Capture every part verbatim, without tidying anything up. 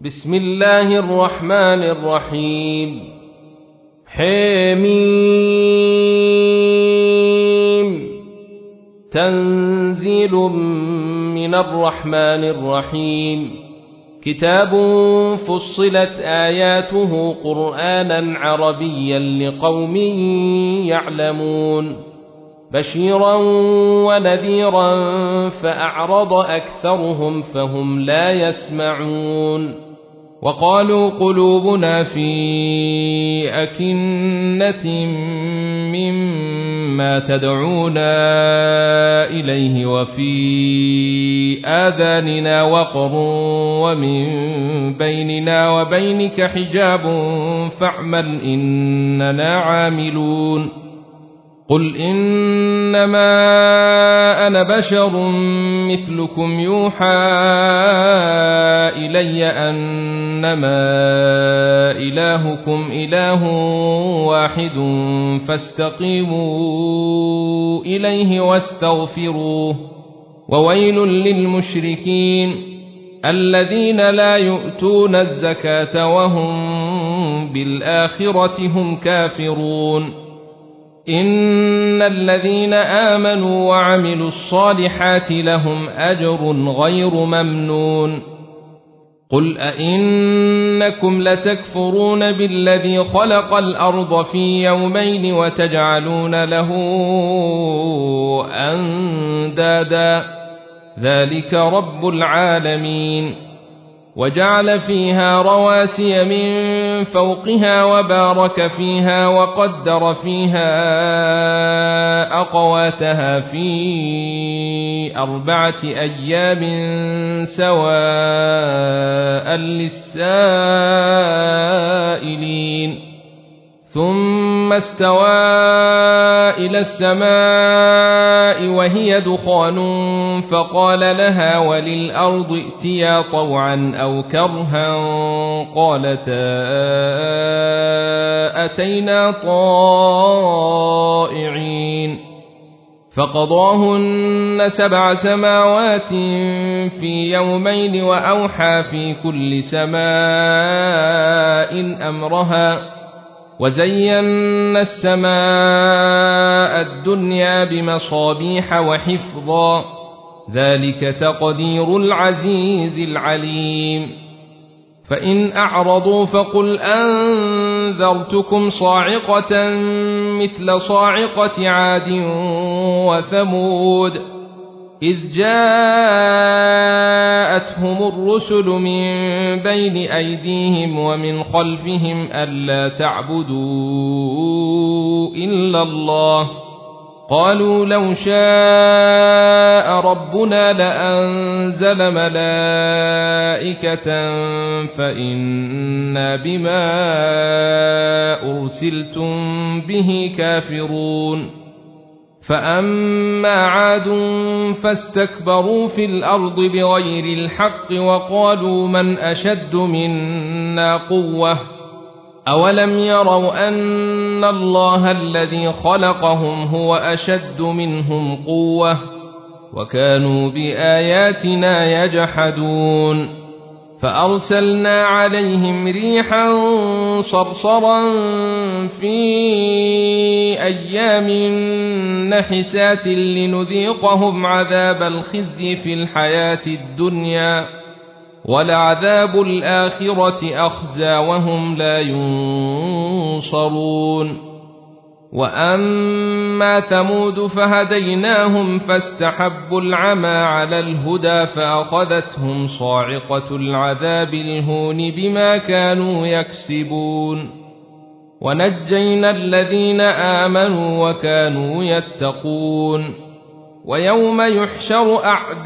بسم الله الرحمن الرحيم حميم تنزيل من الرحمن الرحيم كتاب فصلت آياته قرآنا عربيا لقوم يعلمون بشيرا ونذيرا فأعرض أكثرهم فهم لا يسمعون وقالوا قلوبنا في أكنة مما تدعونا إليه وفي آذاننا وقر ومن بيننا وبينك حجاب فاعمل إننا عاملون قل إنما أنا بشر مثلكم يوحى إلي أنما إلهكم إله واحد فاستقيموا إليه واستغفروه وويل للمشركين الذين لا يؤتون الزكاة وهم بالآخرة هم كافرون إن الذين آمنوا وعملوا الصالحات لهم أجر غير ممنون قل أئنكم لتكفرون بالذي خلق الأرض في يومين وتجعلون له أندادا ذلك رب العالمين وجعل فيها رواسي من فوقها وبارك فيها وقدر فيها أقواتها في أربعة أيام سواء للسائلين ثم استوى إلى السماء وهي دخان فقال لها وللأرض ائتيا طوعا أو كرها قالتا أتينا طائعين فقضاهن سبع سماوات في يومين وأوحى في كل سماء أمرها وزينا السماء الدنيا بمصابيح وحفظا ذلك تقدير العزيز العليم فإن أعرضوا فقل أنذرتكم صاعقة مثل صاعقة عاد وثمود إذ جاءتهم الرسل من بين أيديهم ومن خلفهم ألا تعبدوا إلا الله قالوا لو شاء ربنا لأنزل ملائكة فإنا بما أرسلتم به كافرون فأما عاد فاستكبروا في الأرض بغير الحق وقالوا من أشد منا قوة أولم يروا أن الله الذي خلقهم هو أشد منهم قوة وكانوا بآياتنا يجحدون فأرسلنا عليهم ريحا صرصرا في أيام نحسات لنذيقهم عذاب الخزي في الحياة الدنيا ولعذاب الآخرة أخزى وهم لا ينصرون وأما ثمود فهديناهم فاستحبوا العمى على الهدى فأخذتهم صاعقة العذاب الهون بما كانوا يكسبون ونجينا الذين آمنوا وكانوا يتقون ويوم يحشر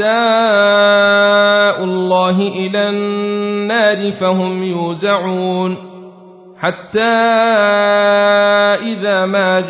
أعداء الله إلى النار فهم يوزعون حتى إذا ما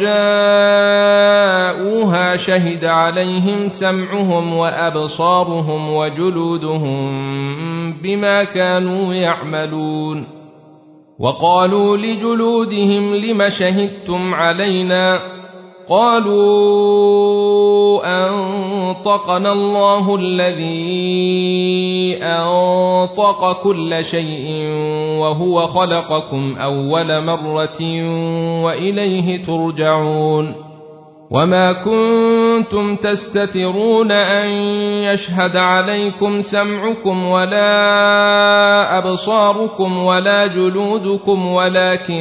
جاءوها شهد عليهم سمعهم وأبصارهم وجلودهم بما كانوا يعملون وقالوا لجلودهم لم شهدتم علينا قالوا أنطقنا الله الذي أنطق كل شيء وهو خلقكم أول مرة وإليه ترجعون وما كنتم تستترون أن يشهد عليكم سمعكم ولا أبصاركم ولا جلودكم ولكن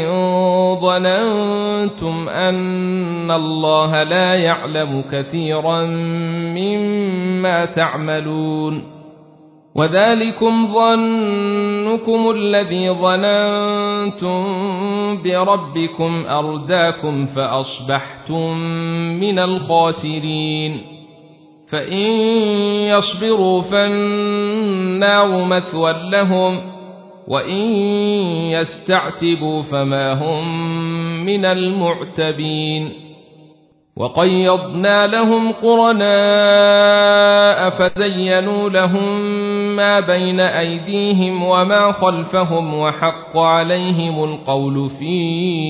ظننتم أن الله لا يعلم كثيرا مما تعملون وذلكم ظنكم الذي ظننتم بربكم أرداكم فأصبحتم من الخاسرين فإن يصبروا فالنار مثوى لهم وإن يستعتبوا فما هم من المعتبين وقيضنا لهم قرناء فزينوا لهم ما بين أيديهم وما خلفهم وحق عليهم القول في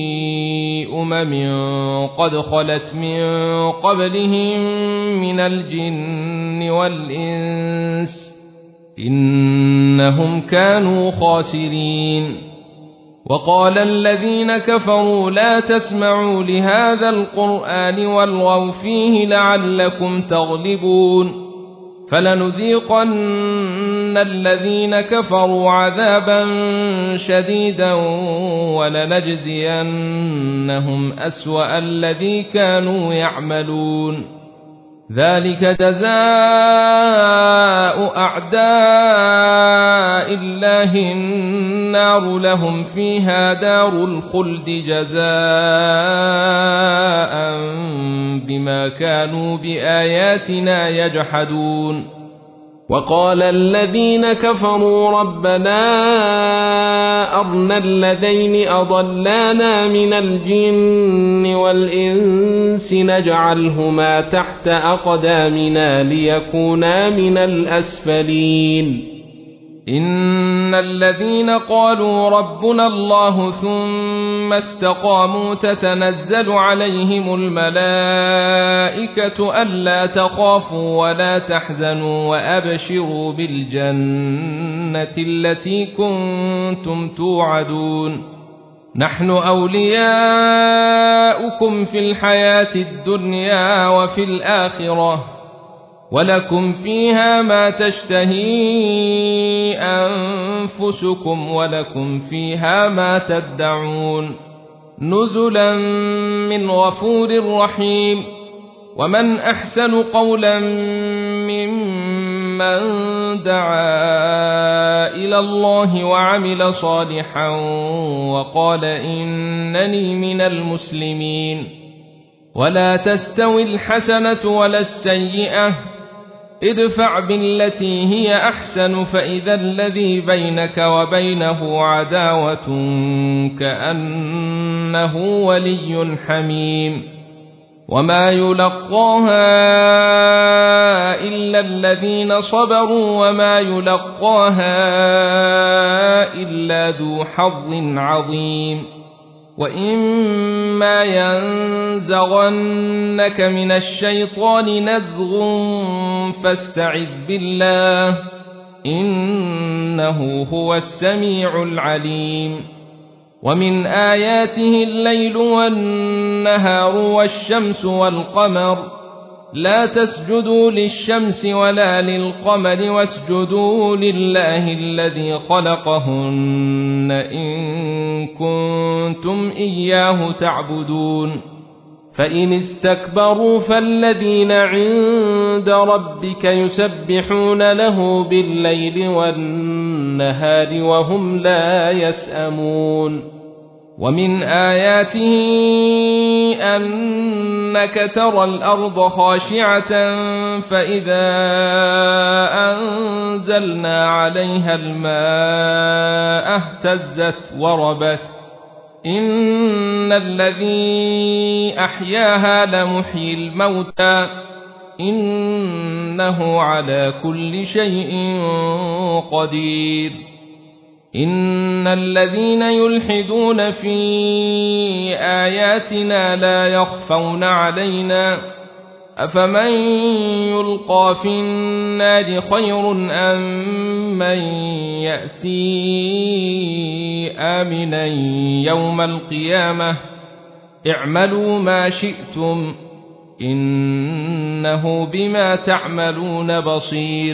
أمم قد خلت من قبلهم من الجن والإنس إنهم كانوا خاسرين وقال الذين كفروا لا تسمعوا لهذا القرآن والغوا فيه لعلكم تغلبون فلنذيقن الذين كفروا عذابا شديدا ولنجزينهم أسوأ الذي كانوا يعملون ذلك جزاء أعداء الله النار لهم فيها دار الخلد جزاء بما كانوا بآياتنا يجحدون وقال الذين كفروا ربنا أرنا الذين أضلانا من الجن والإنس نجعلهما تحت أقدامنا ليكونا من الأسفلين إن الذين قالوا ربنا الله ثم استقاموا تتنزل عليهم الملائكة ألا تخافوا ولا تحزنوا وأبشروا بالجنة التي كنتم توعدون نحن أولياؤكم في الحياة الدنيا وفي الآخرة ولكم فيها ما تشتهي أنفسكم ولكم فيها ما تدعون نزلا من غفور رحيم ومن أحسن قولا ممن دعا إلى الله وعمل صالحا وقال إنني من المسلمين ولا تستوي الحسنة ولا السيئة ادفع بالتي هي أحسن فإذا الذي بينك وبينه عداوة كأنه ولي حميم وما يلقاها إلا الذين صبروا وما يلقاها إلا ذو حظ عظيم وإما ينزغنك من الشيطان نزغ فاستعذ بالله إنه هو السميع العليم ومن آياته الليل والنهار والشمس والقمر لا تسجدوا للشمس ولا للقمر واسجدوا لله الذي خلقهن إن كنتم إياه تعبدون فإن استكبروا فالذين عند ربك يسبحون له بالليل والنهار وهم لا يسأمون ومن آياته أنك ترى الأرض خاشعة فإذا أنزلنا عليها الماء اهتزت وربت إن الذي أحياها لمحيي الموتى إنه على كل شيء قدير إن الذين يلحدون في آياتنا لا يخفون علينا أفمن يلقى في النار خير أم من يأتي آمنا يوم القيامة اعملوا ما شئتم إنه بما تعملون بصير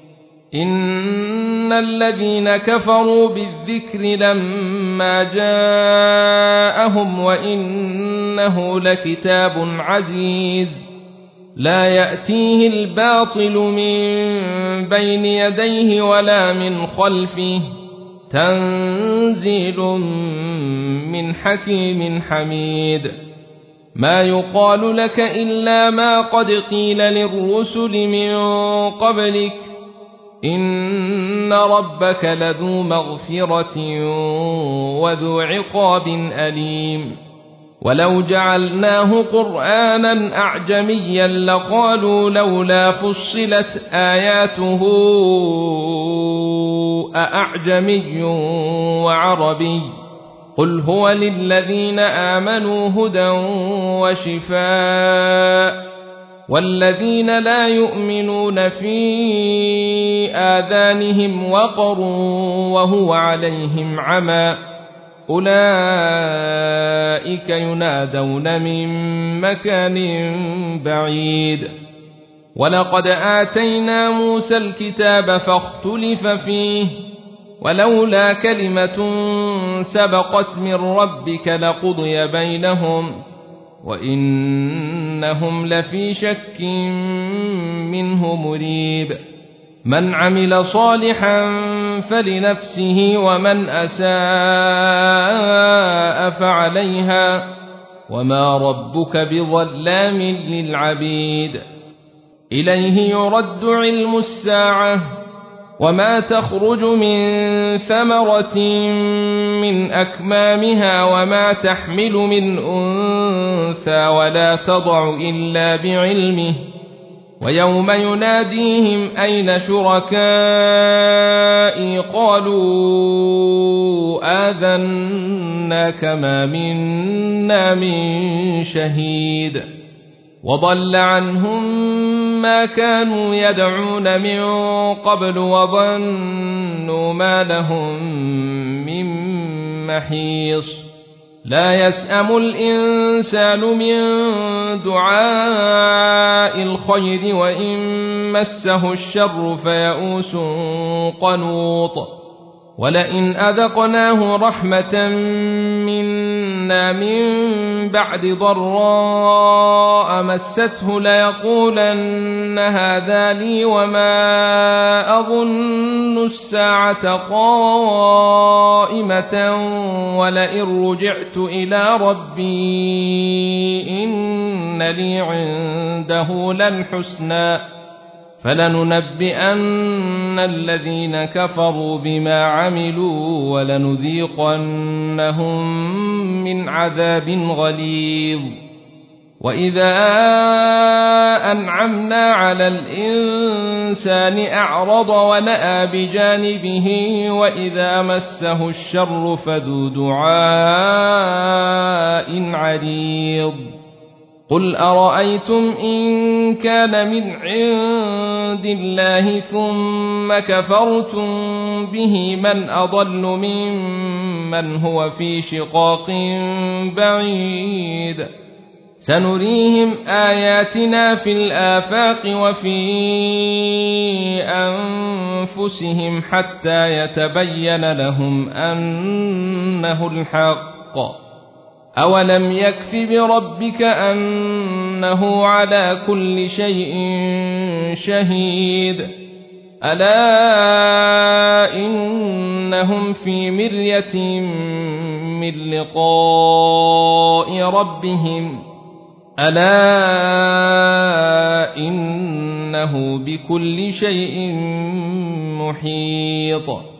إن الذين كفروا بالذكر لما جاءهم وإنه لكتاب عزيز لا يأتيه الباطل من بين يديه ولا من خلفه تنزيل من حكيم حميد ما يقال لك إلا ما قد قيل للرسل من قبلك إن ربك لذو مغفرة وذو عقاب أليم ولو جعلناه قرآنا أعجميا لقالوا لولا فصلت آياته أأعجمي وعربي قل هو للذين آمنوا هدى وشفاء والذين لا يؤمنون في آذانهم وقر وهو عليهم عمى أولئك ينادون من مكان بعيد ولقد آتينا موسى الكتاب فاختلف فيه ولولا كلمة سبقت من ربك لقضي بينهم وإنهم لفي شك منه مريب من عمل صالحا فلنفسه ومن أساء فعليها وما ربك بظلام للعبيد إليه يرد علم الساعة وما تخرج من ثمرة من أكمامها وما تحمل من أنثى ولا تضع إلا بعلمه ويوم يناديهم أين شركائي قالوا آذناك ما منا من شهيد وضل عنهم ما كانوا يدعون من قبل وظنوا ما لهم من محيص لا يسأم الإنسان من دعاء الخير وإن مسه الشر فيئوس قنوط ولئن أذقناه رحمة منا من بعد ضراء مسته ليقولن هذا لي وما أظن الساعة قائمة ولئن رجعت إلى ربي إن لي عنده للحسنى فلننبئن الذين كفروا بما عملوا ولنذيقنهم من عذاب غليظ وإذا أنعمنا على الإنسان أعرض ونأى بجانبه وإذا مسه الشر فذو دعاء عريض قل أرأيتم إن كان من عند الله ثم كفرتم به من أضل ممن هو في شقاق بعيد سنريهم آياتنا في الآفاق وفي أنفسهم حتى يتبين لهم أنه الحق أولم يكف بربك أنه على كل شيء شهيد ألا إنهم في مرية من لقاء ربهم ألا إنه بكل شيء محيط